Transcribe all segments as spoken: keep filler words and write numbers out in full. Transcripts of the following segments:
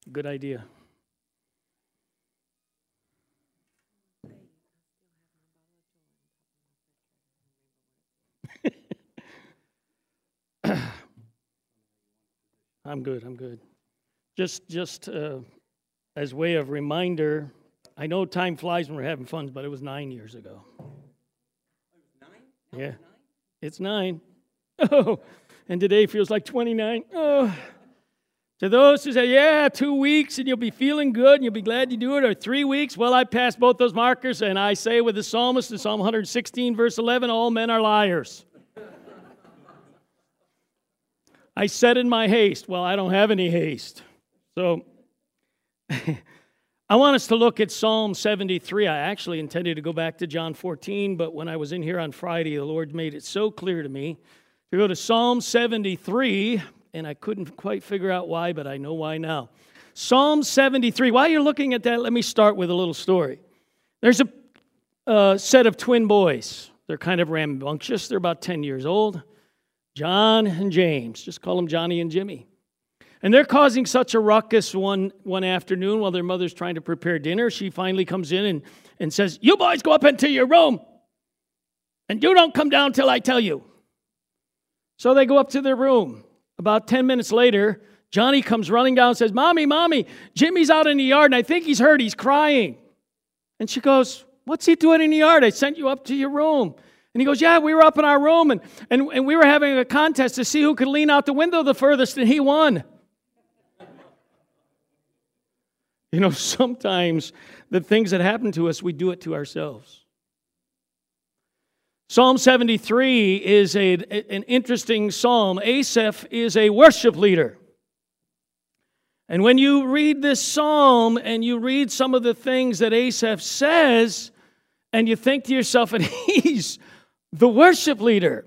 Good idea. I'm good, I'm good. Just just uh, as way of reminder, I know time flies when we're having fun, but it was nine years ago. It was nine? No, Yeah. it was nine? It's nine. Oh, and today feels like twenty-nine. Oh. To those who say, yeah, two weeks and you'll be feeling good and you'll be glad you do it, or three weeks, well, I passed both those markers, and I say with the psalmist in Psalm one sixteen, verse eleven, all men are liars. I said in my haste, well, I don't have any haste. So I want us to look at Psalm seventy-three. I actually intended to go back to John fourteen, but when I was in here on Friday, the Lord made it so clear to me to go to Psalm seventy-three, and I couldn't quite figure out why, but I know why now. Psalm seventy-three. While you're looking at that, let me start with a little story. There's a uh, set of twin boys. They're kind of rambunctious. They're about ten years old. John and James. Just call them Johnny and Jimmy. And they're causing such a ruckus one, one afternoon while their mother's trying to prepare dinner. She finally comes in and, and says, you boys go up into your room, and you don't come down till I tell you. So they go up to their room. About ten minutes later, Johnny comes running down and says, Mommy, Mommy, Jimmy's out in the yard, and I think he's hurt. He's crying. And she goes, what's he doing in the yard? I sent you up to your room. And he goes, yeah, we were up in our room, and, and, and we were having a contest to see who could lean out the window the furthest, and he won. You know, sometimes the things that happen to us, we do it to ourselves. Psalm seventy-three is a, an interesting psalm. Asaph is a worship leader. And when you read this psalm and you read some of the things that Asaph says, and you think to yourself, and he's the worship leader.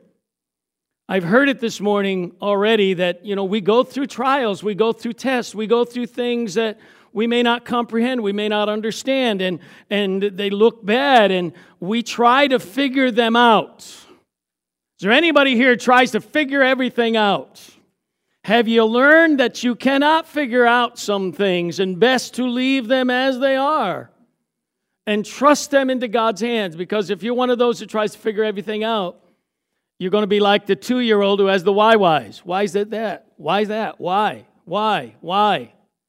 I've heard it this morning already that, you know, we go through trials, we go through tests, we go through things that we may not comprehend, we may not understand, and, and they look bad, and we try to figure them out. Is there anybody here who tries to figure everything out? Have you learned that you cannot figure out some things, and best to leave them as they are and trust them into God's hands? Because if you're one of those who tries to figure everything out, you're going to be like the two-year-old who has the why-whys. Why is it that? Why is that? Why? Why? Why?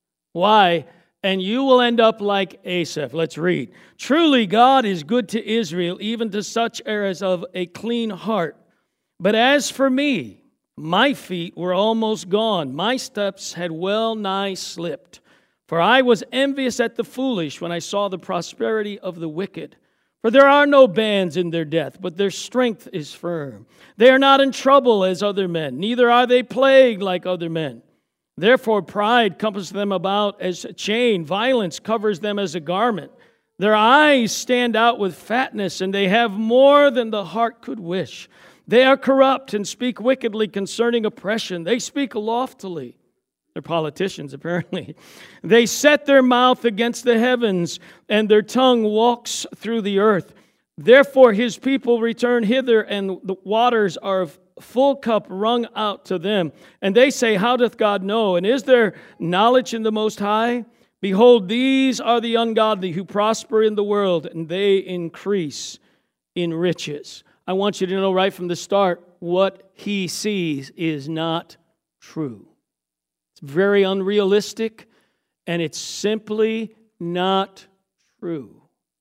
Why? And you will end up like Asaph. Let's read. Truly God is good to Israel, even to such as of a clean heart. But as for me, my feet were almost gone. My steps had well nigh slipped. For I was envious at the foolish when I saw the prosperity of the wicked. For there are no bands in their death, but their strength is firm. They are not in trouble as other men, neither are they plagued like other men. Therefore pride compasses them about as a chain, violence covers them as a garment. Their eyes stand out with fatness, and they have more than the heart could wish. They are corrupt and speak wickedly concerning oppression. They speak loftily. They're politicians, apparently. They set their mouth against the heavens, and their tongue walks through the earth. Therefore his people return hither, and the waters are of full cup wrung out to them. And they say, how doth God know? And is there knowledge in the Most High? Behold, these are the ungodly who prosper in the world, and they increase in riches. I want you to know right from the start, what he sees is not true. It's very unrealistic, and it's simply not true.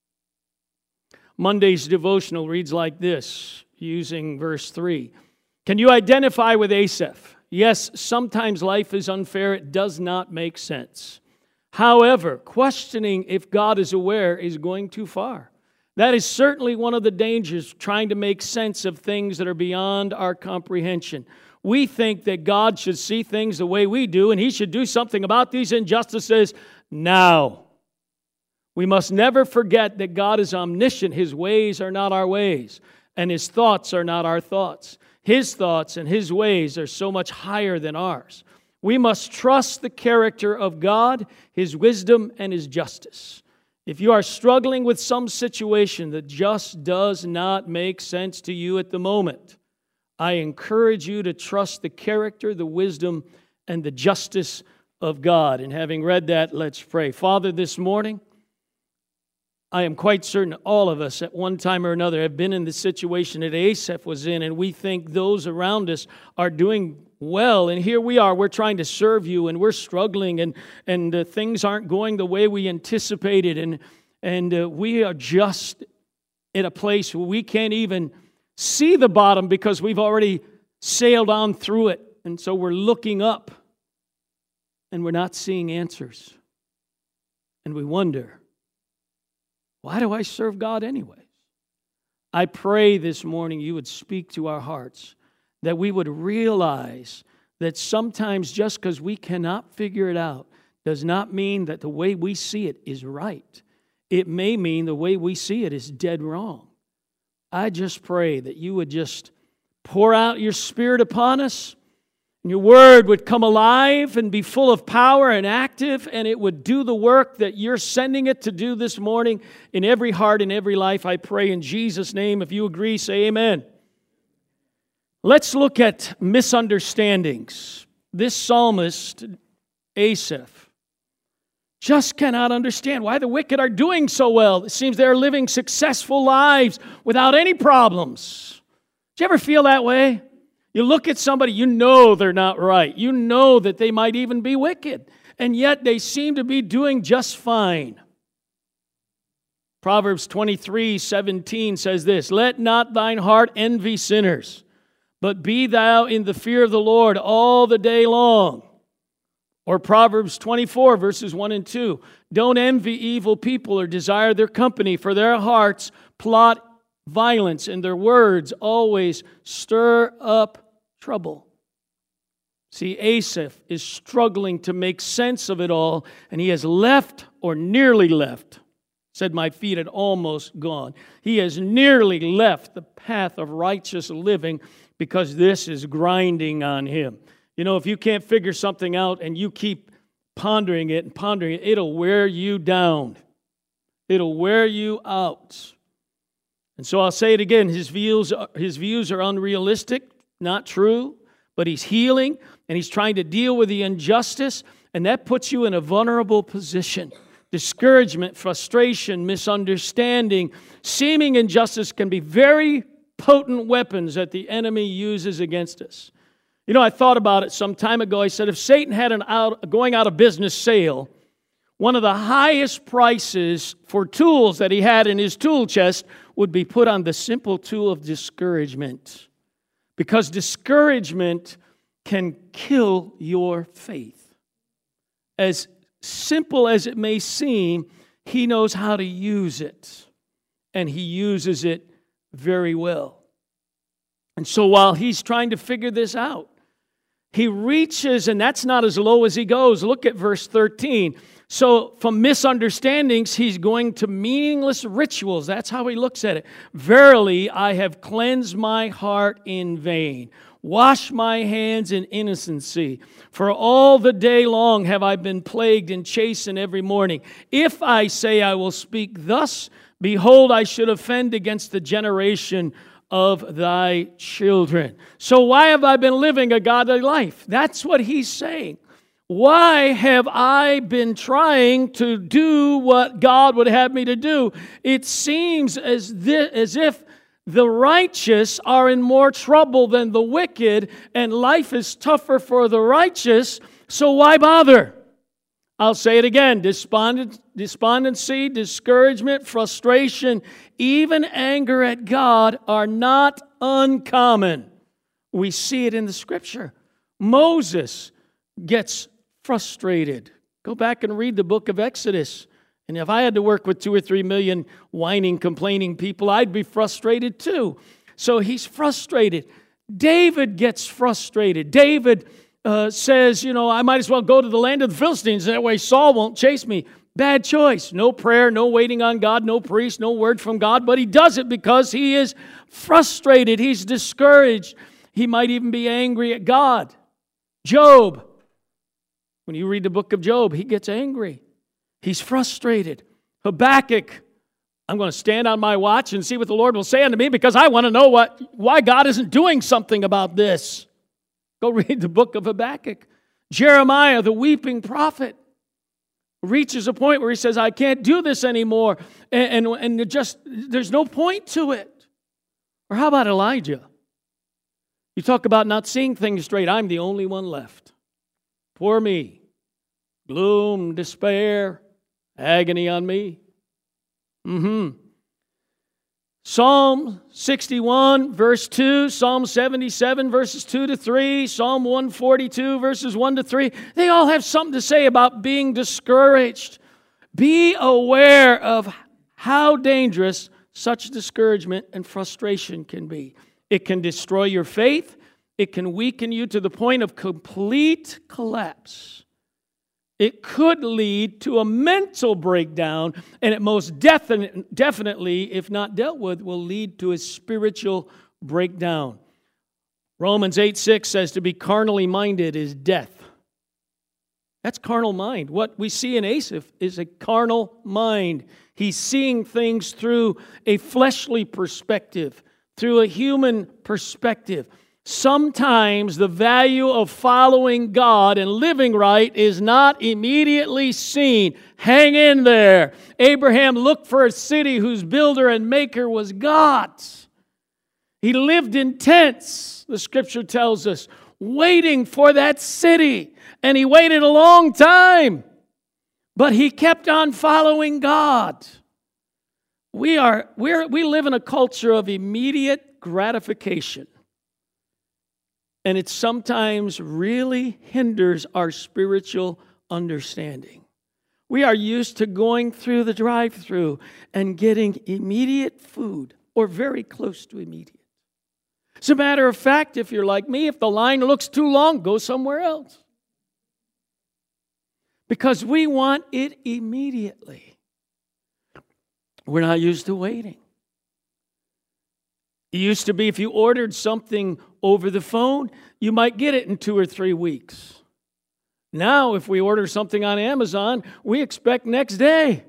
Monday's devotional reads like this, using verse three. Can you identify with Asaph? Yes, sometimes life is unfair. It does not make sense. However, questioning if God is aware is going too far. That is certainly one of the dangers, trying to make sense of things that are beyond our comprehension. We think that God should see things the way we do, and he should do something about these injustices now. We must never forget that God is omniscient. His ways are not our ways, and his thoughts are not our thoughts. His thoughts and his ways are so much higher than ours. We must trust the character of God, his wisdom, and his justice. If you are struggling with some situation that just does not make sense to you at the moment, I encourage you to trust the character, the wisdom, and the justice of God. And having read that, let's pray. Father, this morning, I am quite certain all of us at one time or another have been in the situation that Asaph was in, and we think those around us are doing well. And here we are, we're trying to serve you, and we're struggling, and, and uh, things aren't going the way we anticipated. And, and uh, we are just at a place where we can't even see the bottom because we've already sailed on through it. And so we're looking up, and we're not seeing answers. And we wonder, why do I serve God anyways? I pray this morning you would speak to our hearts, that we would realize that sometimes just because we cannot figure it out does not mean that the way we see it is right. It may mean the way we see it is dead wrong. I just pray that you would just pour out your Spirit upon us, and your Word would come alive and be full of power and active, and it would do the work that you're sending it to do this morning in every heart and every life. I pray in Jesus' name. If you agree, say amen. Let's look at misunderstandings. This psalmist, Asaph, just cannot understand why the wicked are doing so well. It seems they're living successful lives without any problems. Do you ever feel that way? You look at somebody, you know they're not right. You know that they might even be wicked, and yet they seem to be doing just fine. Proverbs twenty-three seventeen says this, "Let not thine heart envy sinners, but be thou in the fear of the Lord all the day long." Or Proverbs twenty-four, verses one and two, "Don't envy evil people or desire their company, for their hearts plot violence, and their words always stir up trouble." See, Asaph is struggling to make sense of it all, and he has left, or nearly left, said my feet had almost gone. He has nearly left the path of righteous living because this is grinding on him. You know, if you can't figure something out and you keep pondering it and pondering it, it'll wear you down. It'll wear you out. And so I'll say it again, his views, his views are unrealistic, not true, but he's healing, and he's trying to deal with the injustice, and that puts you in a vulnerable position. Discouragement, frustration, misunderstanding, seeming injustice can be very potent weapons that the enemy uses against us. You know, I thought about it some time ago. I said, if Satan had an out, going out of business sale, one of the highest prices for tools that he had in his tool chest would be put on the simple tool of discouragement. Because discouragement can kill your faith. As simple as it may seem, he knows how to use it. And he uses it very well. And so while he's trying to figure this out, he reaches, and that's not as low as he goes. Look at verse thirteen. So from misunderstandings, he's going to meaningless rituals. That's how he looks at it. "Verily, I have cleansed my heart in vain. Wash my hands in innocency. For all the day long have I been plagued and chastened every morning. If I say I will speak thus, behold, I should offend against the generation of thy children." So why have I been living a godly life? That's what he's saying. Why have I been trying to do what God would have me to do? It seems as, thi- as if the righteous are in more trouble than the wicked, and life is tougher for the righteous, so why bother? I'll say it again. Despondent, despondency, discouragement, frustration, even anger at God are not uncommon. We see it in the Scripture. Moses gets frustrated. Go back and read the book of Exodus. And if I had to work with two or three million whining, complaining people, I'd be frustrated too. So he's frustrated. David gets frustrated. David uh, says, you know, I might as well go to the land of the Philistines. That way Saul won't chase me. Bad choice. No prayer, no waiting on God, no priest, no word from God. But he does it because he is frustrated. He's discouraged. He might even be angry at God. Job. When you read the book of Job, he gets angry. He's frustrated. Habakkuk, I'm going to stand on my watch and see what the Lord will say unto me because I want to know what why God isn't doing something about this. Go read the book of Habakkuk. Jeremiah, the weeping prophet, reaches a point where he says, I can't do this anymore. And, and, and just there's no point to it. Or how about Elijah? You talk about not seeing things straight. I'm the only one left. Poor me. Gloom, despair, agony on me. Mm-hmm. Psalm sixty-one, verse two, Psalm seventy-seven, verses two to three, Psalm one forty-two, verses one to three. They all have something to say about being discouraged. Be aware of how dangerous such discouragement and frustration can be. It can destroy your faith. It can weaken you to the point of complete collapse. It could lead to a mental breakdown, and it most definite, definitely, if not dealt with, will lead to a spiritual breakdown. Romans eight six says to be carnally minded is death. That's carnal mind. What we see in Asaph is a carnal mind. He's seeing things through a fleshly perspective, through a human perspective. Sometimes the value of following God and living right is not immediately seen. Hang in there. Abraham looked for a city whose builder and maker was God. He lived in tents, the scripture tells us, waiting for that city. And he waited a long time, but he kept on following God. We are, we're, we live in a culture of immediate gratification. And it sometimes really hinders our spiritual understanding. We are used to going through the drive-thru and getting immediate food, or very close to immediate. As a matter of fact, if you're like me, if the line looks too long, go somewhere else. Because we want it immediately. We're not used to waiting. It used to be if you ordered something over the phone, you might get it in two or three weeks. Now, if we order something on Amazon, we expect next day.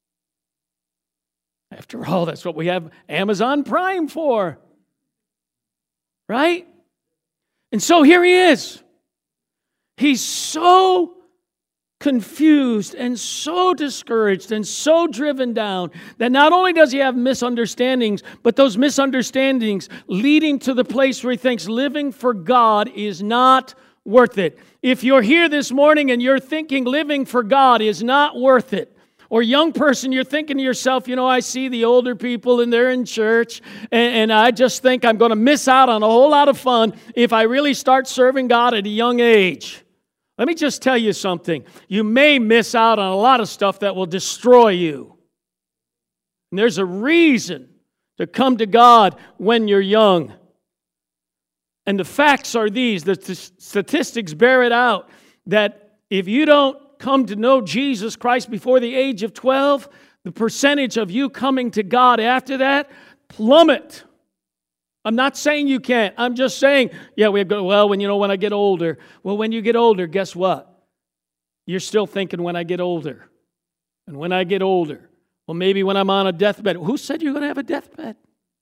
After all, that's what we have Amazon Prime for. Right? And so here he is. He's so confused and so discouraged and so driven down that not only does he have misunderstandings, but those misunderstandings leading to the place where he thinks living for God is not worth it. If you're here this morning and you're thinking living for God is not worth it, or young person, you're thinking to yourself, you know, I see the older people and they're in church, and, and I just think I'm going to miss out on a whole lot of fun if I really start serving God at a young age. Let me just tell you something. You may miss out on a lot of stuff that will destroy you. And there's a reason to come to God when you're young. And the facts are these. The statistics bear it out that if you don't come to know Jesus Christ before the age of twelve, the percentage of you coming to God after that plummet. I'm not saying you can't. I'm just saying, yeah, we go, well, when you know, when I get older. Well, when you get older, guess what? You're still thinking when I get older. And when I get older. Well, maybe when I'm on a deathbed. Who said you're going to have a deathbed?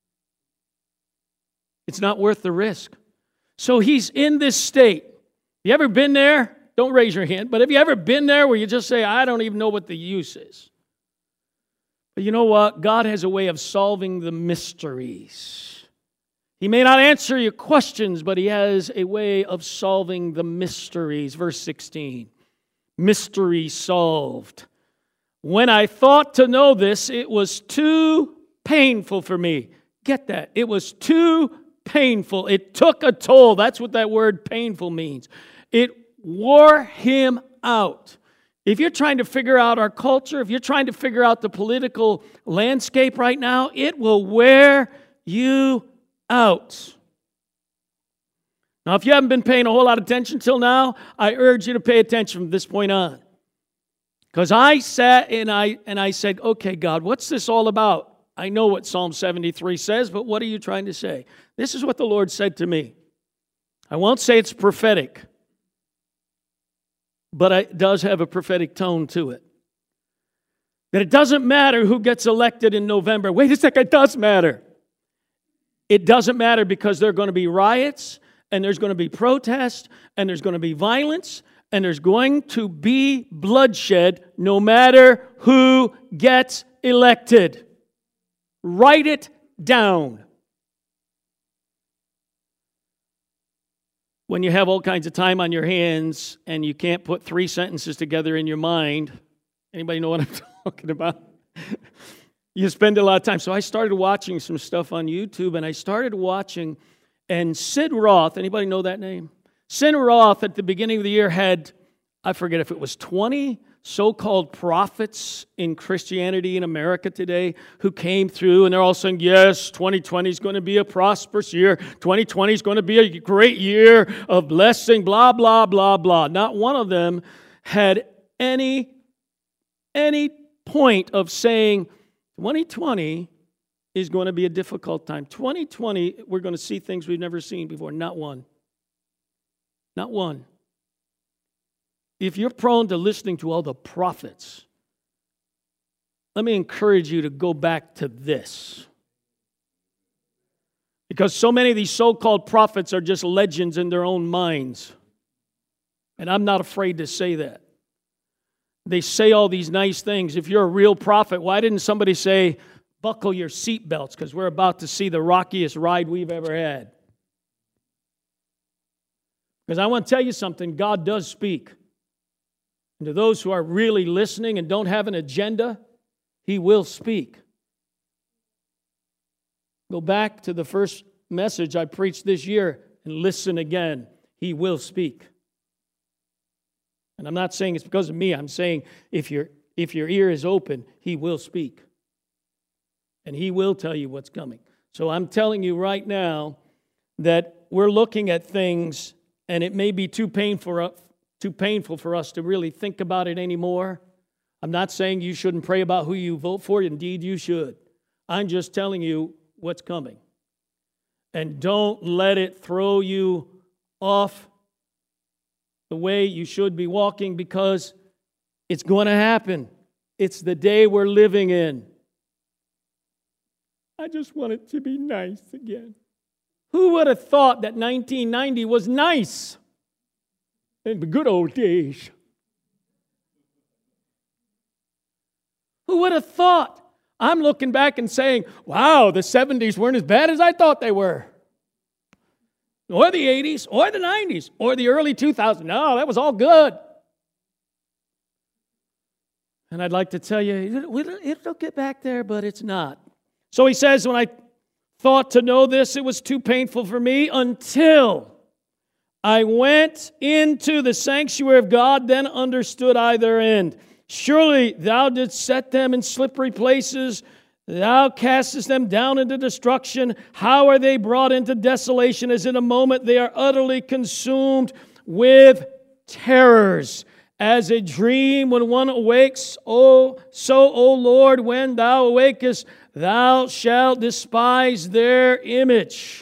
It's not worth the risk. So he's in this state. You ever been there? Don't raise your hand. But have you ever been there where you just say, I don't even know what the use is? But you know what? God has a way of solving the mysteries. He may not answer your questions, but he has a way of solving the mysteries. Verse sixteen, mystery solved. When I thought to know this, it was too painful for me. Get that? It was too painful. It took a toll. That's what that word painful means. It wore him out. If you're trying to figure out our culture, if you're trying to figure out the political landscape right now, it will wear you out. Now, if you haven't been paying a whole lot of attention till now, I urge you to pay attention from this point on. Because I sat and I and I said, okay, God, what's this all about? I know what Psalm seventy-three says, but what are you trying to say? This is what the Lord said to me. I won't say it's prophetic, but it does have a prophetic tone to it. That it doesn't matter who gets elected in November. Wait a second, it does matter. It doesn't matter because there are going to be riots, and there's going to be protests, and there's going to be violence, and there's going to be bloodshed no matter who gets elected. Write it down. When you have all kinds of time on your hands and you can't put three sentences together in your mind, anybody know what I'm talking about? You spend a lot of time. So I started watching some stuff on YouTube, and I started watching, and Sid Roth, anybody know that name? Sid Roth at the beginning of the year had, I forget if it was twenty so-called prophets in Christianity in America today who came through, and they're all saying, yes, twenty twenty is going to be a prosperous year. twenty twenty is going to be a great year of blessing, blah, blah, blah, blah. Not one of them had any, any point of saying twenty twenty is going to be a difficult time. twenty twenty, we're going to see things we've never seen before. Not one. Not one. If you're prone to listening to all the prophets, let me encourage you to go back to this. Because so many of these so-called prophets are just legends in their own minds. And I'm not afraid to say that. They say all these nice things. If you're a real prophet, why didn't somebody say, buckle your seatbelts, because we're about to see the rockiest ride we've ever had? Because I want to tell you something, God does speak. And to those who are really listening and don't have an agenda, He will speak. Go back to the first message I preached this year and listen again. He will speak. And I'm not saying it's because of me. I'm saying if your, if your ear is open, He will speak. And He will tell you what's coming. So I'm telling you right now that we're looking at things, and it may be too painful, too painful for us to really think about it anymore. I'm not saying you shouldn't pray about who you vote for. Indeed, you should. I'm just telling you what's coming. And don't let it throw you off the way you should be walking, because it's going to happen. It's the day we're living in. I just want it to be nice again. Who would have thought that nineteen ninety was nice? In the good old days. Who would have thought? I'm looking back and saying, wow, the seventies weren't as bad as I thought they were. Or the eighties, or the nineties, or the early two thousands. No, that was all good. And I'd like to tell you, it'll get back there, but it's not. So he says, when I thought to know this, it was too painful for me until I went into the sanctuary of God, then understood I their end. Surely thou didst set them in slippery places. Thou castest them down into destruction. How are they brought into desolation? As in a moment they are utterly consumed with terrors. As a dream when one awakes, oh, so, O Lord, when thou awakest, thou shalt despise their image.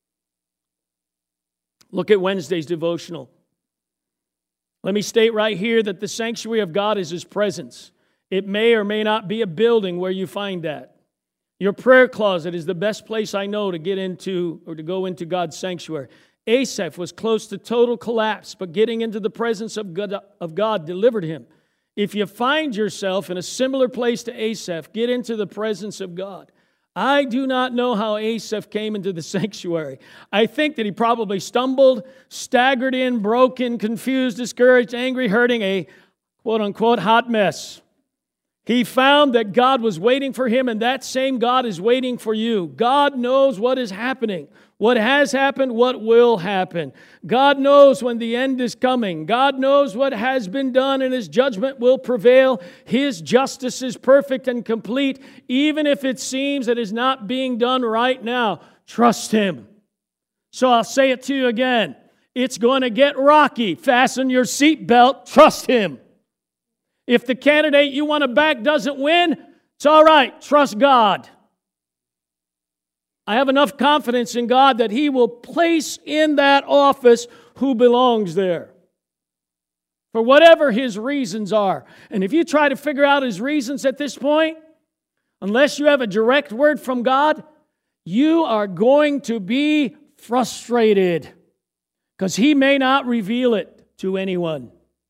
Look at Wednesday's devotional. Let me state right here that the sanctuary of God is His presence. It may or may not be a building where you find that. Your prayer closet is the best place I know to get into or to go into God's sanctuary. Asaph was close to total collapse, but getting into the presence of God, of God delivered him. If you find yourself in a similar place to Asaph, get into the presence of God. I do not know how Asaph came into the sanctuary. I think that he probably stumbled, staggered in, broken, confused, discouraged, angry, hurting, a quote-unquote hot mess. He found that God was waiting for him, and that same God is waiting for you. God knows what is happening, what has happened, what will happen. God knows when the end is coming. God knows what has been done, and His judgment will prevail. His justice is perfect and complete, even if it seems that it is not being done right now. Trust Him. So I'll say it to you again. It's going to get rocky. Fasten your seatbelt. Trust Him. If the candidate you want to back doesn't win, it's all right. Trust God. I have enough confidence in God that He will place in that office who belongs there, for whatever His reasons are. And if you try to figure out His reasons at this point, unless you have a direct word from God, you are going to be frustrated, because He may not reveal it to anyone.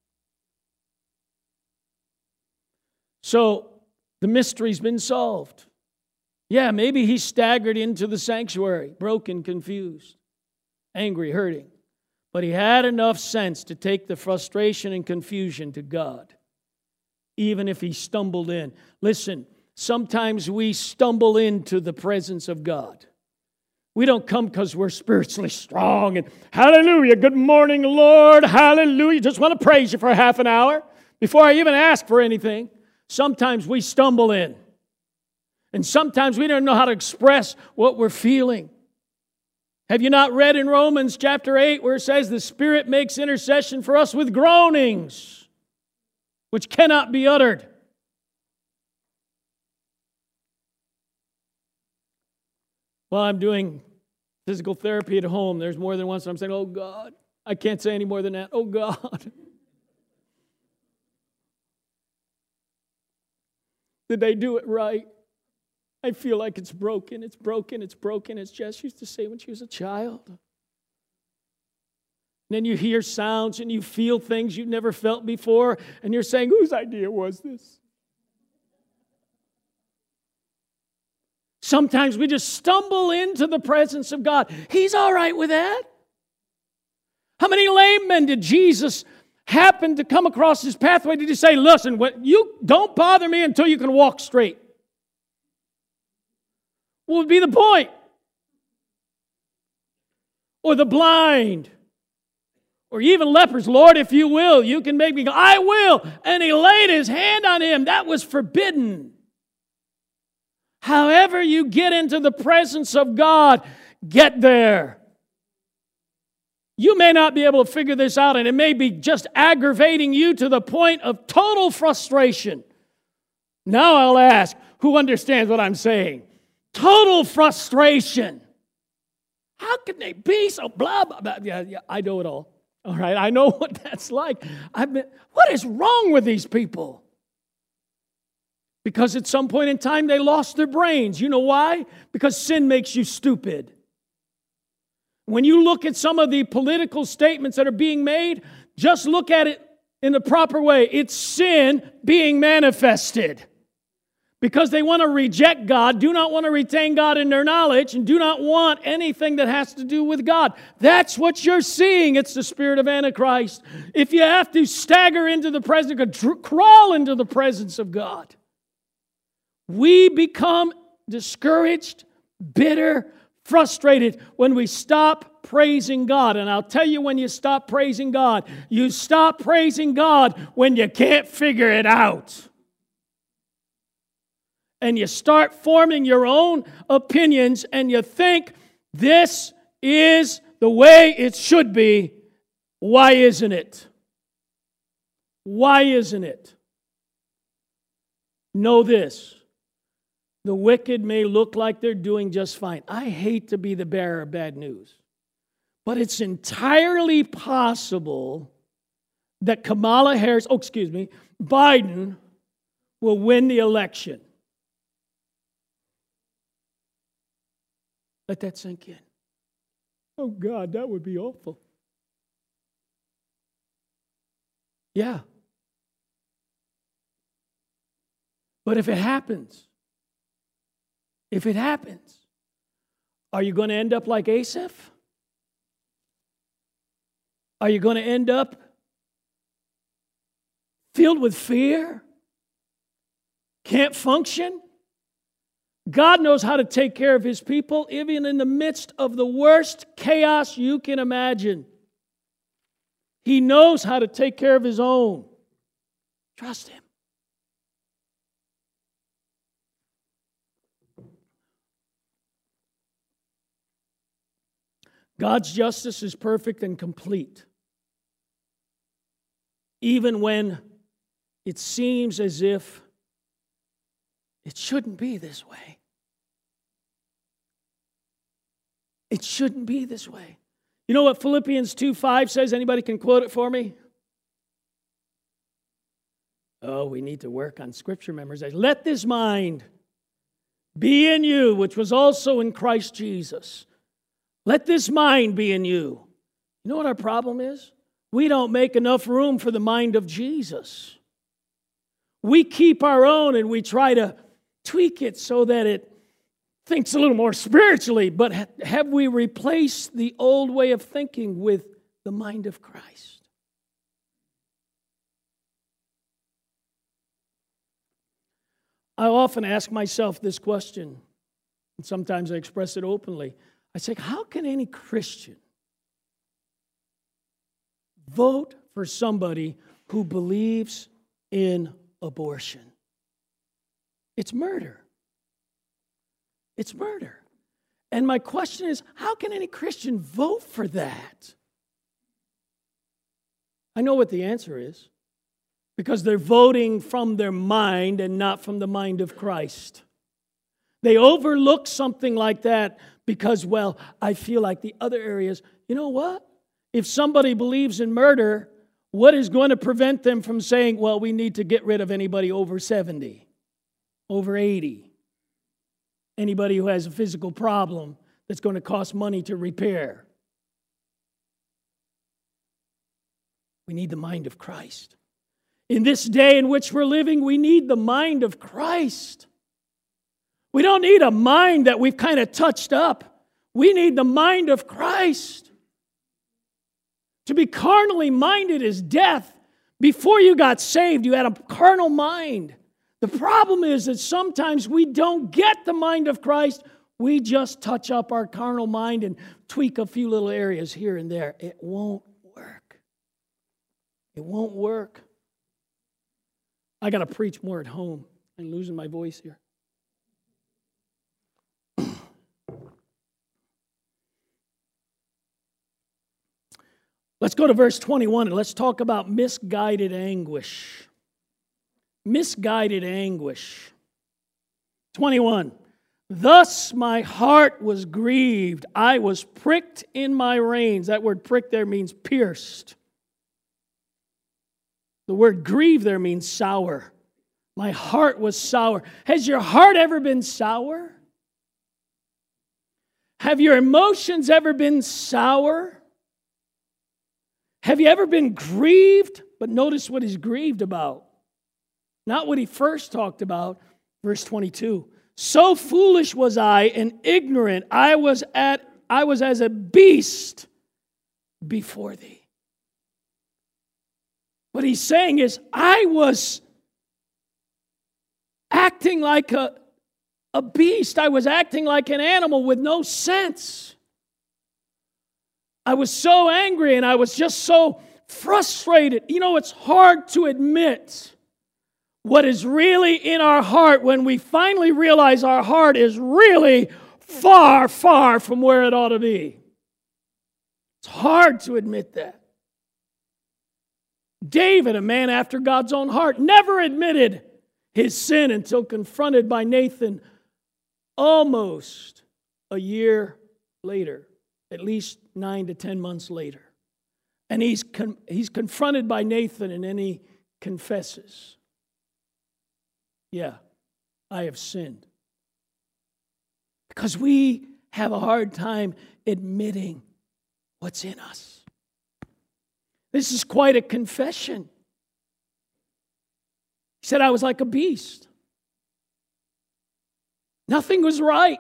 So the mystery's been solved. Yeah, maybe he staggered into the sanctuary, broken, confused, angry, hurting. But he had enough sense to take the frustration and confusion to God, even if he stumbled in. Listen, sometimes we stumble into the presence of God. We don't come because we're spiritually strong and hallelujah, good morning, Lord, hallelujah. Just want to praise you for half an hour before I even ask for anything. Sometimes we stumble in. And sometimes we don't know how to express what we're feeling. Have you not read in Romans chapter eight where it says the Spirit makes intercession for us with groanings, which cannot be uttered? While I'm doing physical therapy at home, there's more than once I'm saying, oh God, I can't say any more than that. Oh God. Did they do it right? I feel like it's broken, it's broken, it's broken, as Jess used to say when she was a child. And then you hear sounds and you feel things you've never felt before, and you're saying, whose idea was this? Sometimes we just stumble into the presence of God. He's all right with that. How many lame men did Jesus happen to come across his pathway? Did he say, listen, what, you don't bother me until you can walk straight? What would be the point? Or the blind, or even lepers, Lord, if you will, you can make me go, I will. And he laid his hand on him. That was forbidden. However you get into the presence of God, get there. You may not be able to figure this out, and it may be just aggravating you to the point of total frustration. Now I'll ask, who understands what I'm saying? Total frustration. How can they be so blah, blah, blah? Yeah, yeah, I know it all. All right, I know what that's like. I've been, what is wrong with these people? Because at some point in time, they lost their brains. You know why? Because sin makes you stupid. When you look at some of the political statements that are being made, just look at it in the proper way. It's sin being manifested. Because they want to reject God, do not want to retain God in their knowledge, and do not want anything that has to do with God. That's what you're seeing. It's the spirit of Antichrist. If you have to stagger into the presence of God, crawl into the presence of God, we become discouraged, bitter, frustrated when we stop praising God. And I'll tell you when you stop praising God. You stop praising God when you can't figure it out. And you start forming your own opinions and you think, this is the way it should be. Why isn't it? Why isn't it? Know this. The wicked may look like they're doing just fine. I hate to be the bearer of bad news. But it's entirely possible that Kamala Harris, oh, excuse me, Biden will win the election. Let that sink in. Oh, God, that would be awful. Yeah. But if it happens, if it happens, are you going to end up like Asaph? Are you going to end up filled with fear? Can't function? God knows how to take care of His people, even in the midst of the worst chaos you can imagine. He knows how to take care of His own. Trust Him. God's justice is perfect and complete. Even when it seems as if it shouldn't be this way. It shouldn't be this way. You know what Philippians two five says? Anybody can quote it for me? Oh, we need to work on scripture memorization. Let this mind be in you, which was also in Christ Jesus. Let this mind be in you. You know what our problem is? We don't make enough room for the mind of Jesus. we keep our own and we try to tweak it so that it thinks a little more spiritually. But ha- have we replaced the old way of thinking with the mind of Christ? I often ask myself this question, and sometimes I express it openly. I say, how can any Christian vote for somebody who believes in abortion? It's murder. It's murder. And my question is, how can any Christian vote for that? I know what the answer is. Because they're voting from their mind and not from the mind of Christ. They overlook something like that because, well, I feel like the other areas, you know what? If somebody believes in murder, what is going to prevent them from saying, well, we need to get rid of anybody over seventy, over eighty, anybody who has a physical problem that's going to cost money to repair? We need the mind of Christ. In this day in which we're living, we need the mind of Christ. We don't need a mind that we've kind of touched up. We need the mind of Christ. To be carnally minded is death. Before you got saved, you had a carnal mind. The problem is that sometimes we don't get the mind of Christ. We just touch up our carnal mind and tweak a few little areas here and there. It won't work. It won't work. I got to preach more at home. I'm losing my voice here. Let's go to verse twenty-one and let's talk about misguided anguish. Misguided anguish. twenty-one. Thus my heart was grieved. I was pricked in my reins. That word prick there means pierced. The word grieve there means sour. My heart was sour. Has your heart ever been sour? Have your emotions ever been sour? Have you ever been grieved? But notice what he's grieved about. Not what he first talked about. Verse twenty-two. So foolish was I and ignorant. I was at I was as a beast before thee. What he's saying is, I was acting like a, a beast. I was acting like an animal with no sense. I was so angry and I was just so frustrated. You know, it's hard to admit what is really in our heart when we finally realize our heart is really far, far from where it ought to be. It's hard to admit that. David, a man after God's own heart, never admitted his sin until confronted by Nathan almost a year later, at least nine to ten months later. And he's con- he's confronted by Nathan, and then he confesses, yeah, I have sinned. Because we have a hard time admitting what's in us. This is quite a confession. He said, I was like a beast. Nothing was right.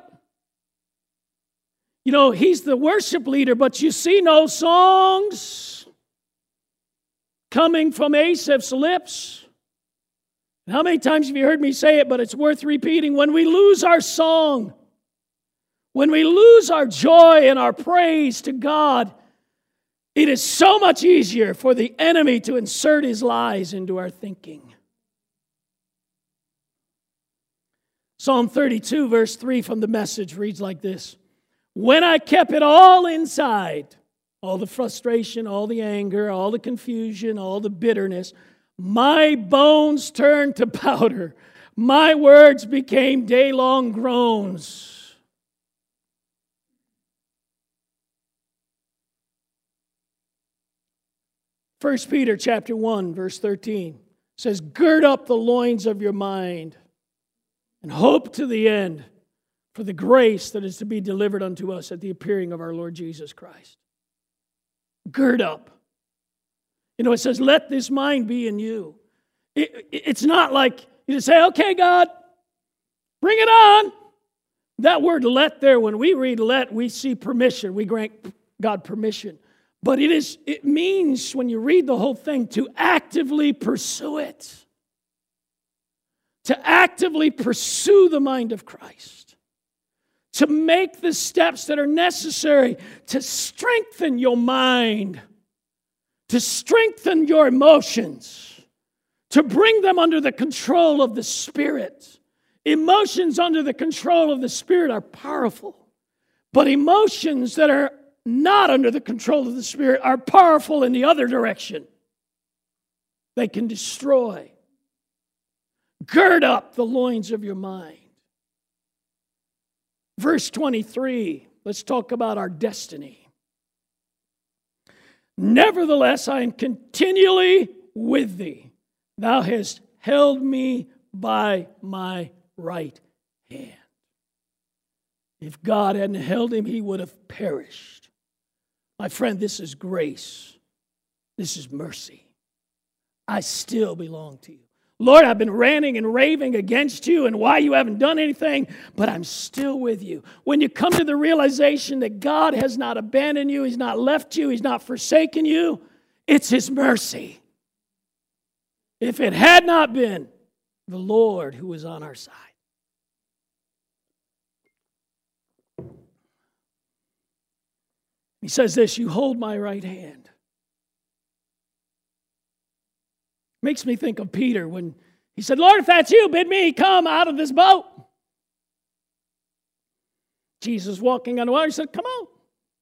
You know, he's the worship leader, but you see no songs coming from Asaph's lips. How many times have you heard me say it, but it's worth repeating? When we lose our song, when we lose our joy and our praise to God, it is so much easier for the enemy to insert his lies into our thinking. Psalm thirty-two, verse three from the Message reads like this. When I kept it all inside, all the frustration, all the anger, all the confusion, all the bitterness, my bones turned to powder. My words became day-long groans. First Peter chapter one, verse thirteen says, gird up the loins of your mind and hope to the end for the grace that is to be delivered unto us at the appearing of our Lord Jesus Christ. Gird up. You know, it says, let this mind be in you. It, it's not like you just say, okay, God, bring it on. That word let there, when we read let, we see permission. We grant God permission. But it is, it means, when you read the whole thing, to actively pursue it. To actively pursue the mind of Christ. To make the steps that are necessary to strengthen your mind. To strengthen your emotions. To bring them under the control of the Spirit. Emotions under the control of the Spirit are powerful. But emotions that are not under the control of the Spirit are powerful in the other direction. They can destroy. Gird up the loins of your mind. Verse twenty-three, let's talk about our destiny. Nevertheless, I am continually with thee. Thou hast held me by my right hand. If God hadn't held him, he would have perished. My friend, this is grace. This is mercy. I still belong to you. Lord, I've been ranting and raving against you and why you haven't done anything, but I'm still with you. When you come to the realization that God has not abandoned you, he's not left you, he's not forsaken you, it's his mercy. If it had not been the Lord who was on our side. He says this, you hold my right hand. Makes me think of Peter when he said, Lord, if that's you, bid me come out of this boat. Jesus walking on the water, he said, come out.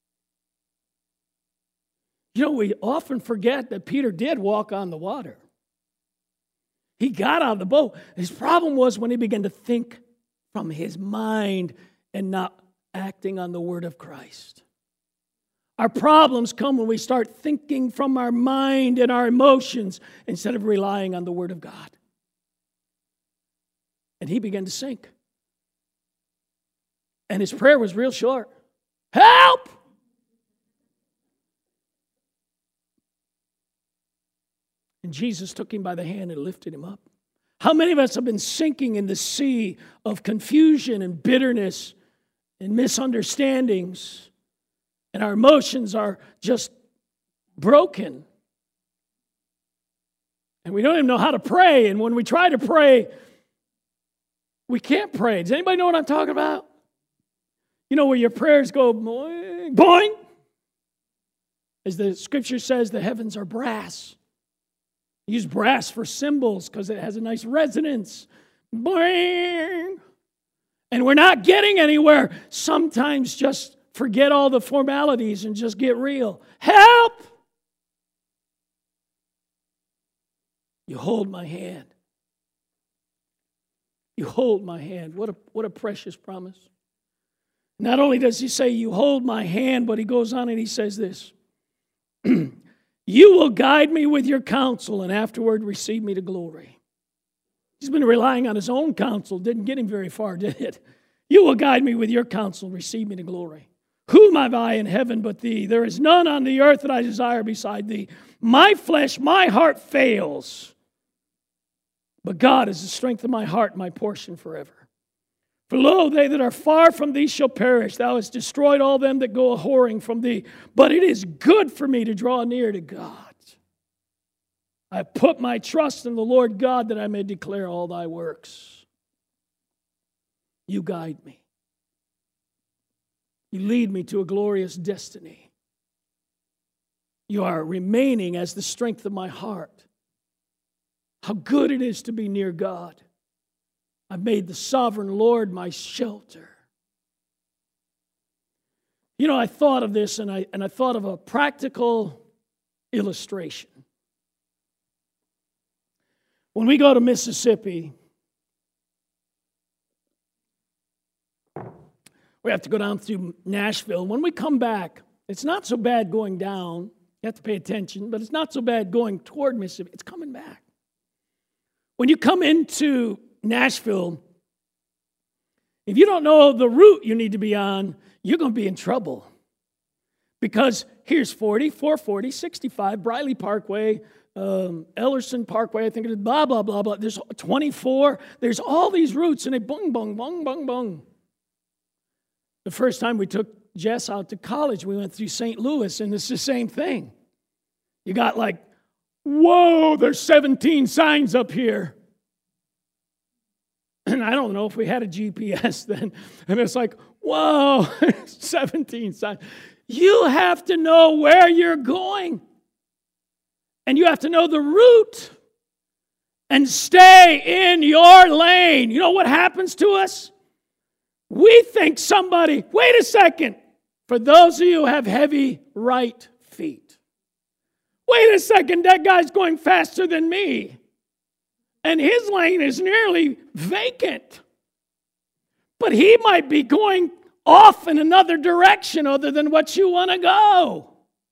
You know, we often forget that Peter did walk on the water. He got out of the boat. His problem was when he began to think from his mind and not acting on the word of Christ. Our problems come when we start thinking from our mind and our emotions instead of relying on the word of God. And he began to sink. And his prayer was real short. Help! And Jesus took him by the hand and lifted him up. How many of us have been sinking in the sea of confusion and bitterness and misunderstandings, and our emotions are just broken, and we don't even know how to pray, and when we try to pray, we can't pray. Does anybody know what I'm talking about? You know, where your prayers go boing, boing. As the scripture says, the heavens are brass. Use brass for cymbals because it has a nice resonance. Boing. And we're not getting anywhere. Sometimes just forget all the formalities and just get real. Help! You hold my hand. You hold my hand. What a, what a precious promise. Not only does he say, you hold my hand, but he goes on and he says this. You will guide me with your counsel and afterward receive me to glory. He's been relying on his own counsel. Didn't get him very far, did it? You will guide me with your counsel, receive me to glory. Whom have I in heaven but thee? There is none on the earth that I desire beside thee. My flesh, my heart fails. But God is the strength of my heart, my portion forever. For lo, they that are far from thee shall perish. Thou hast destroyed all them that go a-whoring from thee. But it is good for me to draw near to God. I put my trust in the Lord God that I may declare all thy works. You guide me. You lead me to a glorious destiny. You are remaining as the strength of my heart. How good it is to be near God. I've made the sovereign Lord my shelter. You know, I thought of this and I, and I thought of a practical illustration. When we go to Mississippi, we have to go down through Nashville. When we come back, it's not so bad going down. You have to pay attention, but it's not so bad going toward Mississippi. It's coming back. When you come into Nashville, if you don't know the route you need to be on, you're going to be in trouble. Because here's forty, four forty, sixty-five, Briley Parkway, um, Ellerson Parkway, I think it is, blah, blah, blah, blah. There's twenty-four. There's all these routes, and they bung, bung, bung, bung, bung. The first time we took Jess out to college, we went through Saint Louis, and it's the same thing. You got like, whoa, there's seventeen signs up here. And I don't know if we had a G P S then. And it's like, whoa, seventeen signs. You have to know where you're going. And you have to know the route. And stay in your lane. You know what happens to us? We think somebody, wait a second. For those of you who have heavy right feet. Wait a second, that guy's going faster than me. And his lane is nearly vacant. But he might be going off in another direction other than what you want to go.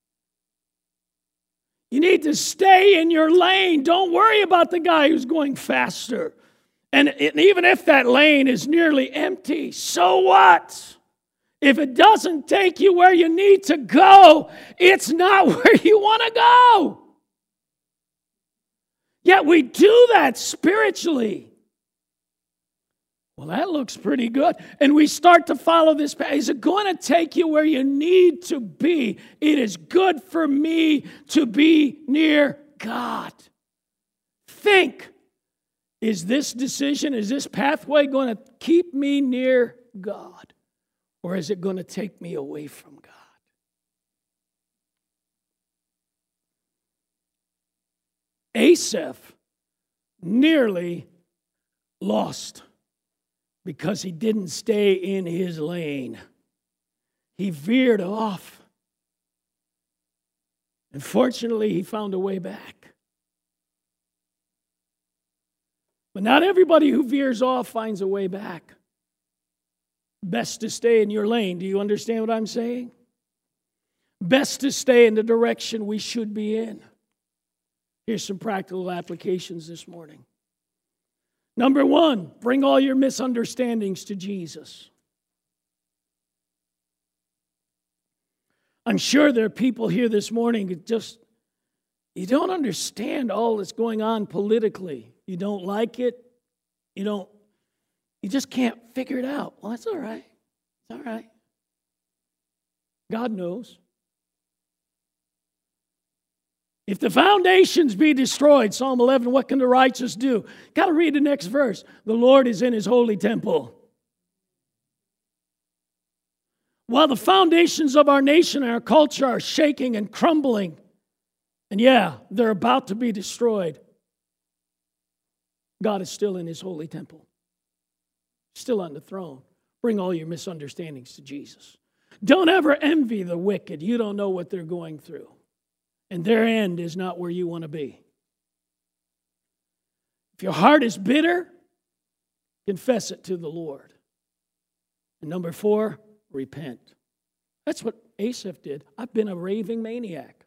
You need to stay in your lane. Don't worry about the guy who's going faster. And even if that lane is nearly empty, so what? If it doesn't take you where you need to go, it's not where you want to go. Yet we do that spiritually. Well, that looks pretty good. And we start to follow this path. Is it going to take you where you need to be? It is good for me to be near God. Think, is this decision, is this pathway going to keep me near God? Or is it going to take me away from God? Asaph nearly lost because he didn't stay in his lane. He veered off. And fortunately, he found a way back. But not everybody who veers off finds a way back. Best to stay in your lane. Do you understand what I'm saying? Best to stay in the direction we should be in. Here's some practical applications this morning. Number one, bring all your misunderstandings to Jesus. I'm sure there are people here this morning that just, you don't understand all that's going on politically. You don't like it. You don't, you just can't figure it out. Well, that's all right. It's all right. God knows. If the foundations be destroyed, Psalm eleven, what can the righteous do? Got to read the next verse. The Lord is in his holy temple. While the foundations of our nation and our culture are shaking and crumbling, and yeah, they're about to be destroyed, God is still in his holy temple. Still on the throne. Bring all your misunderstandings to Jesus. Don't ever envy the wicked. You don't know what they're going through. And their end is not where you want to be. If your heart is bitter, confess it to the Lord. And number four, repent. That's what Asaph did. I've been a raving maniac.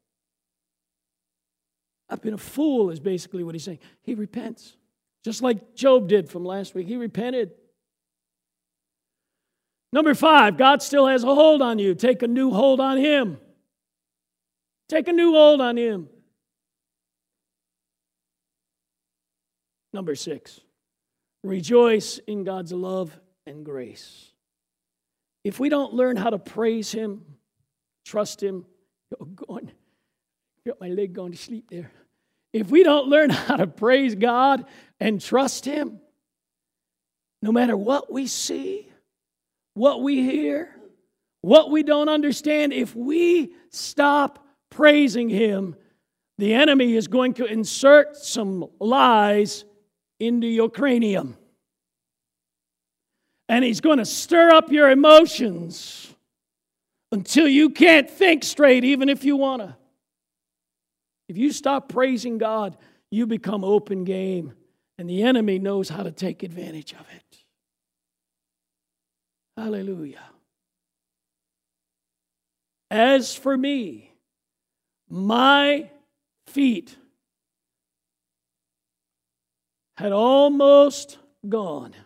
I've been a fool is basically what he's saying. He repents. Just like Job did from last week. He repented. Number five, God still has a hold on you. Take a new hold on him. Take a new hold on him. Number six, rejoice in God's love and grace. If we don't learn how to praise him, trust him, oh, going, got my leg going to sleep there. If we don't learn how to praise God and trust him, no matter what we see, what we hear, what we don't understand, if we stop praising him, the enemy is going to insert some lies into your cranium. And he's going to stir up your emotions until you can't think straight, even if you want to. If you stop praising God, you become open game, and the enemy knows how to take advantage of it. Hallelujah. As for me, my feet had almost gone.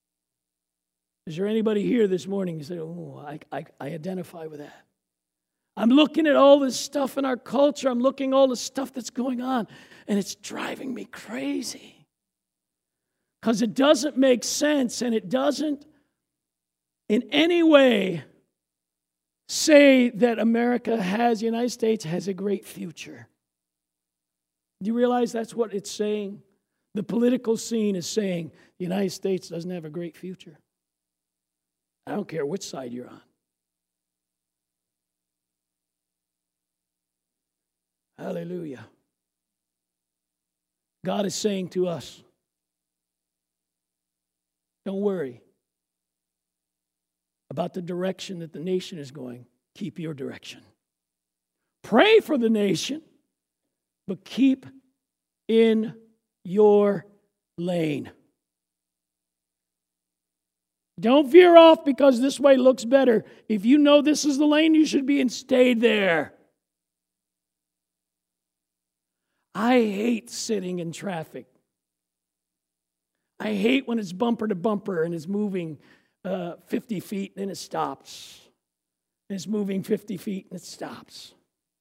Is there anybody here this morning who said, oh, I, I, I identify with that? I'm looking at all this stuff in our culture. I'm looking at all the stuff that's going on, and it's driving me crazy. Because it doesn't make sense, and it doesn't in any way say that America has, the United States has a great future. Do you realize that's what it's saying? The political scene is saying the United States doesn't have a great future. I don't care which side you're on. Hallelujah. God is saying to us, don't worry about the direction that the nation is going. Keep your direction. Pray for the nation, but keep in your lane. Don't veer off because this way looks better. If you know this is the lane you should be in, stay there. I hate sitting in traffic. I hate when it's bumper to bumper and it's moving uh, fifty feet and it stops. And it's moving fifty feet and it stops.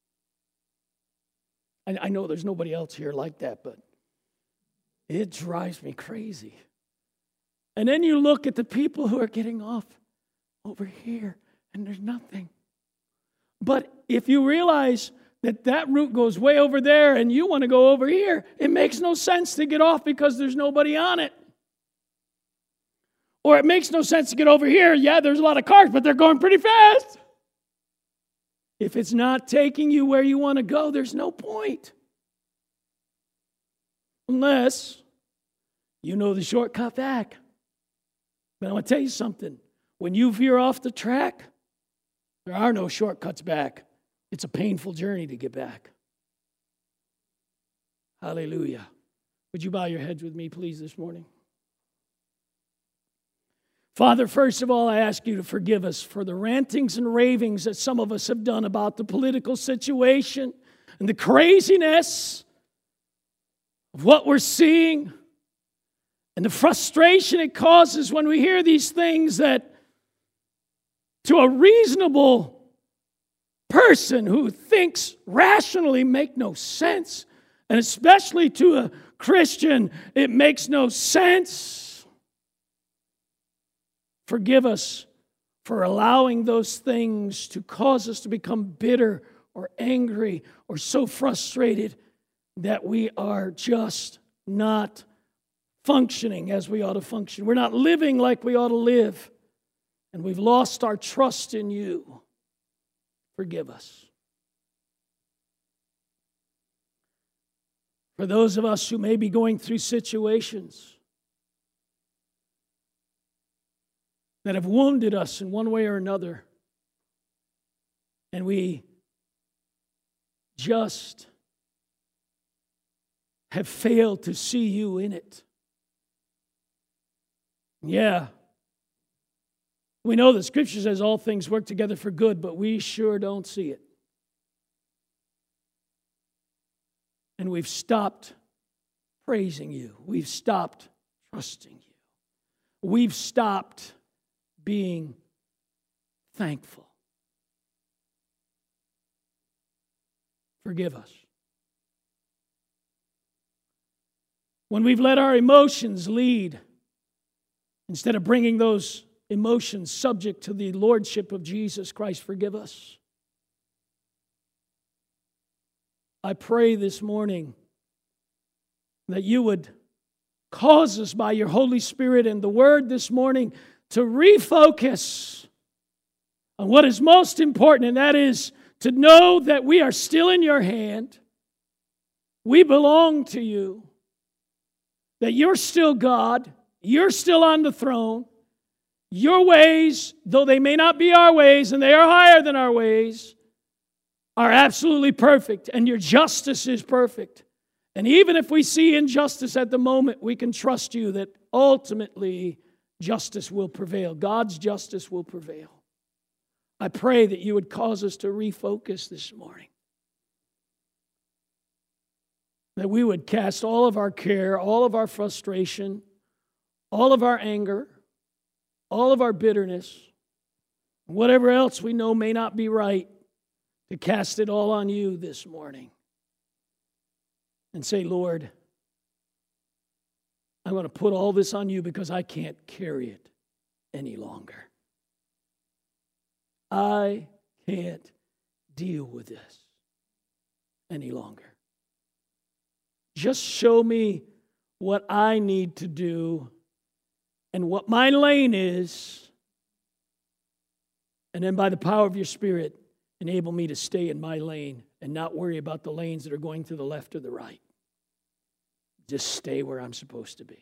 I, I know there's nobody else here like that, but it drives me crazy. And then you look at the people who are getting off over here and there's nothing. But if you realize that that route goes way over there and you want to go over here, it makes no sense to get off because there's nobody on it. Or it makes no sense to get over here. Yeah, there's a lot of cars, but they're going pretty fast. If it's not taking you where you want to go, there's no point. Unless you know the shortcut back. But I want to tell you something. When you veer off the track, there are no shortcuts back. It's a painful journey to get back. Hallelujah. Would you bow your heads with me, please, this morning? Father, first of all, I ask you to forgive us for the rantings and ravings that some of us have done about the political situation and the craziness of what we're seeing and the frustration it causes when we hear these things that to a reasonable person who thinks rationally make no sense. And especially to a Christian, it makes no sense. Forgive us for allowing those things to cause us to become bitter or angry or so frustrated that we are just not functioning as we ought to function. We're not living like we ought to live. And we've lost our trust in you. Forgive us. For those of us who may be going through situations that have wounded us in one way or another, and we just have failed to see you in it. Yeah, we know the Scripture says all things work together for good, but we sure don't see it. And we've stopped praising you. We've stopped trusting you. We've stopped being thankful. Forgive us. When we've let our emotions lead, instead of bringing those emotions subject to the lordship of Jesus Christ, forgive us. I pray this morning that you would cause us by your Holy Spirit and the Word this morning to refocus on what is most important, and that is to know that we are still in your hand. We belong to you. That you're still God. You're still on the throne. Your ways, though they may not be our ways, and they are higher than our ways, are absolutely perfect, and your justice is perfect. And even if we see injustice at the moment, we can trust you that ultimately justice will prevail. God's justice will prevail. I pray that you would cause us to refocus this morning. That we would cast all of our care, all of our frustration, all of our anger, all of our bitterness, whatever else we know may not be right, to cast it all on you this morning and say, Lord, I'm going to put all this on you because I can't carry it any longer. I can't deal with this any longer. Just show me what I need to do and what my lane is. And then by the power of your Spirit, enable me to stay in my lane and not worry about the lanes that are going to the left or the right. Just stay where I'm supposed to be.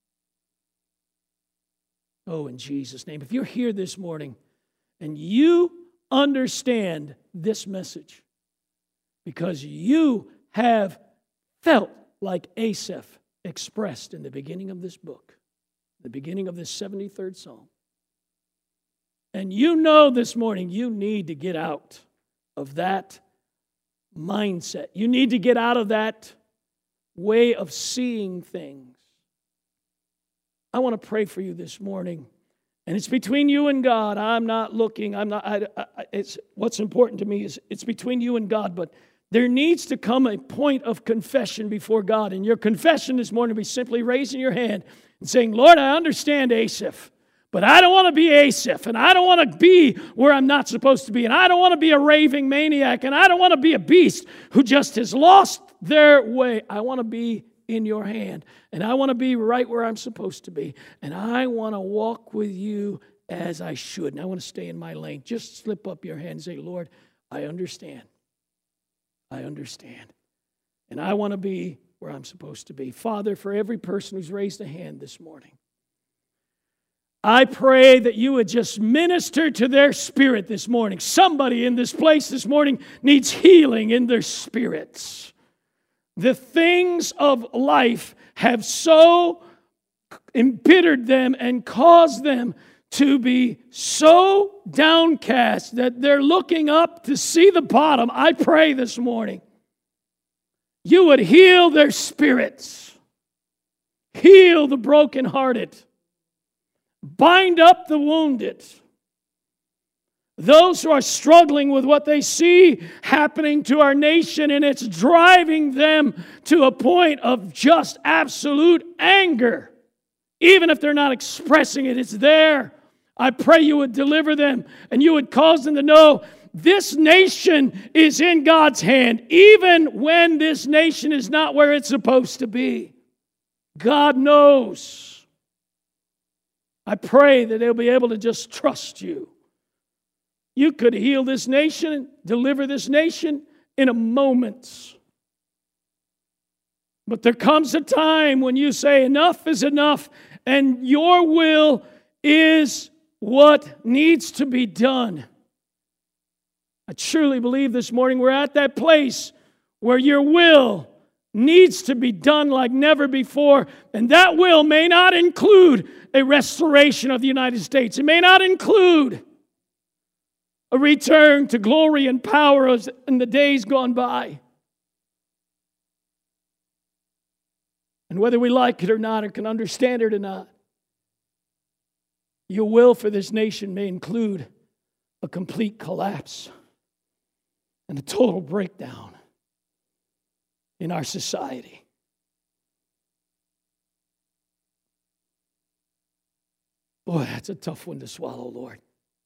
Oh, in Jesus' name. If you're here this morning and you understand this message because you have felt like Asaph expressed in the beginning of this book, the beginning of this seventy-third Psalm, and you know this morning you need to get out of that mindset. You need to get out of that way of seeing things. I want to pray for you this morning. And it's between you and God. I'm not looking. I'm not. I, I, it's what's important to me is it's between you and God. But there needs to come a point of confession before God. And your confession this morning will be simply raising your hand and saying, Lord, I understand Asaph, but I don't want to be Asaph, and I don't want to be where I'm not supposed to be, and I don't want to be a raving maniac, and I don't want to be a beast who just has lost their way. I want to be in your hand, and I want to be right where I'm supposed to be, and I want to walk with you as I should, and I want to stay in my lane. Just slip up your hand and say, Lord, I understand. I understand. And I want to be where I'm supposed to be. Father, for every person who's raised a hand this morning, I pray that you would just minister to their spirit this morning. Somebody in this place this morning needs healing in their spirits. The things of life have so embittered them and caused them to be so downcast that they're looking up to see the bottom. I pray this morning you would heal their spirits, heal the brokenhearted, bind up the wounded. Those who are struggling with what they see happening to our nation, and it's driving them to a point of just absolute anger. Even if they're not expressing it, it's there. I pray you would deliver them and you would cause them to know this nation is in God's hand, even when this nation is not where it's supposed to be. God knows. I pray that they'll be able to just trust you. You could heal this nation, deliver this nation in a moment. But there comes a time when you say enough is enough, and your will is what needs to be done. I truly believe this morning we're at that place where your will needs to be done like never before, and that will may not include a restoration of the United States. It may not include a return to glory and power as in the days gone by. And whether we like it or not, or can understand it or not, your will for this nation may include a complete collapse and a total breakdown in our society. Boy, that's a tough one to swallow, Lord.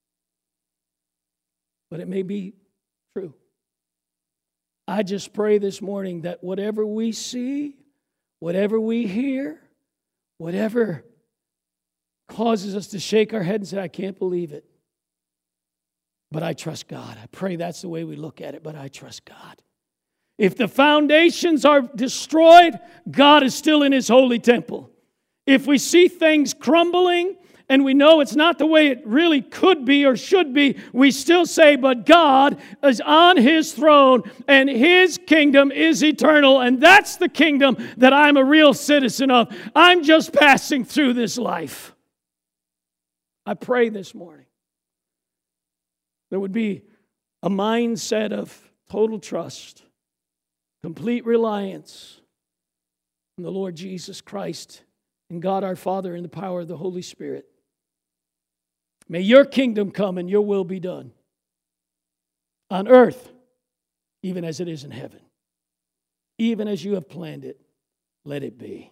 But it may be true. I just pray this morning that whatever we see, whatever we hear, whatever causes us to shake our head and say, I can't believe it, but I trust God. I pray that's the way we look at it, but I trust God. If the foundations are destroyed, God is still in His holy temple. If we see things crumbling and we know it's not the way it really could be or should be, we still say, but God is on His throne and His kingdom is eternal, and that's the kingdom that I'm a real citizen of. I'm just passing through this life. I pray this morning there would be a mindset of total trust, complete reliance on the Lord Jesus Christ and God our Father in the power of the Holy Spirit. May your kingdom come and your will be done on earth even as it is in heaven. Even as you have planned it, let it be.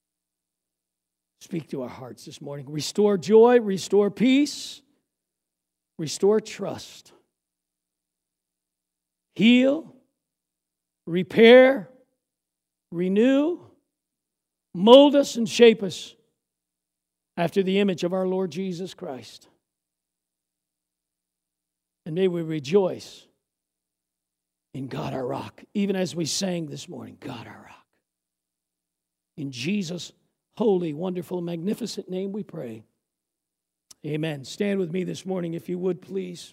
Speak to our hearts this morning. Restore joy, restore peace, restore trust. Heal, repair, renew, mold us and shape us after the image of our Lord Jesus Christ. And may we rejoice in God our rock, even as we sang this morning, God our rock. In Jesus' holy, wonderful, magnificent name we pray. Amen. Stand with me this morning if you would, please.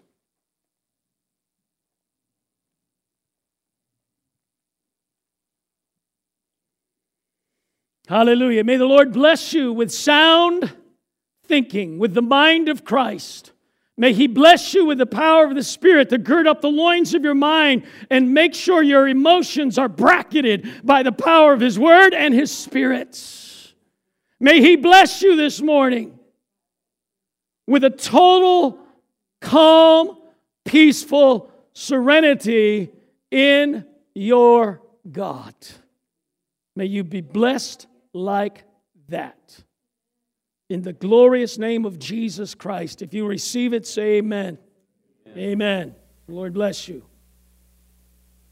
Hallelujah. May the Lord bless you with sound thinking, with the mind of Christ. May He bless you with the power of the Spirit to gird up the loins of your mind and make sure your emotions are bracketed by the power of His Word and His Spirit. May He bless you this morning with a total, calm, peaceful serenity in your God. May you be blessed like that. In the glorious name of Jesus Christ. If you receive it, say amen. Amen. Amen. The Lord bless you.